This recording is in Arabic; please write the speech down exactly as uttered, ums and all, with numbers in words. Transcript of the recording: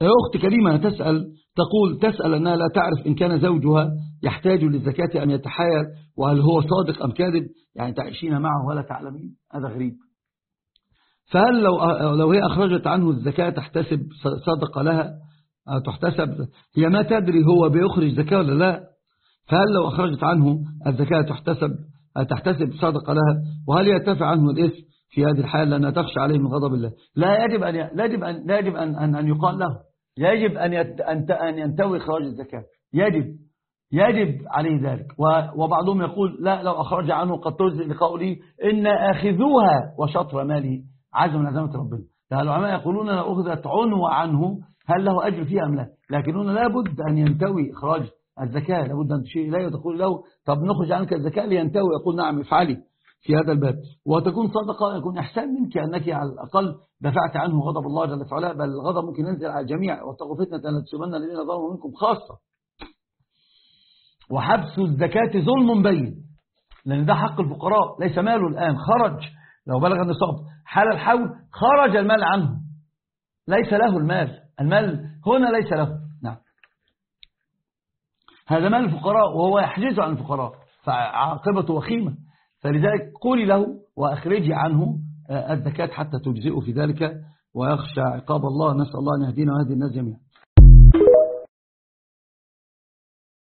أخت كريمة تسأل تقول تسأل أنها لا تعرف إن كان زوجها يحتاج للزكاة أم يتحايل، وهل هو صادق أم كاذب، يعني تعيشين معه ولا تعلمين، هذا غريب. فهل لو لو هي أخرجت عنه الزكاة تحتسب صدقة لها، تحتسب، هي ما تدري هو بيخرج زكاة ولا لا، فهل لو أخرجت عنه الزكاة تحتسب تحتسب صدقة لها، وهل يرتفع عنه الإثم في هذه الحالة لأنها تخشى عليه من غضب الله؟ لا يجب أن لا يجب أن لا يجب أن أن, أن يقال له يجب أن أن ينتوي إخراج الزكاة، يجب يجب عليه ذلك. وبعضهم يقول لا، لو أخرج عنه قد تجزئ لقوله إن آخذوها وشطر ماله عزم من عزمة ربنا. العلماء يقولون لو أخذت عنوة عنه هل له أجر فيها أم لا، لكننا لابد أن ينتوي إخراج الزكاة، لابد أن تشير إليه وتقول له طب نخرج عنك الزكاة لينتوي، يقول نعم افعلي في هذا الباب، وتكون صدقة، يكون إحسان منك أنك على الأقل دفعت عنه غضب الله جل وعلا، بل الغضب ممكن ينزل على الجميع، واتقوا فتنة لا تصيبن الذين ظلموا منكم خاصة. وحبس الزكاة ظلم بين، لأن ده حق الفقراء، ليس ماله الآن، خرج لو بلغ النصاب حال الحول خرج المال عنه، ليس له المال، المال هنا ليس له. نعم، هذا مال الفقراء وهو يحجز عن الفقراء، فعاقبته وخيمة، فلذلك قولي له وأخرجي عنه الزكاة حتى تجزئه في ذلك ويخشى عقاب الله. نسأل الله أن يهدينا ويهدي الناس جميعا.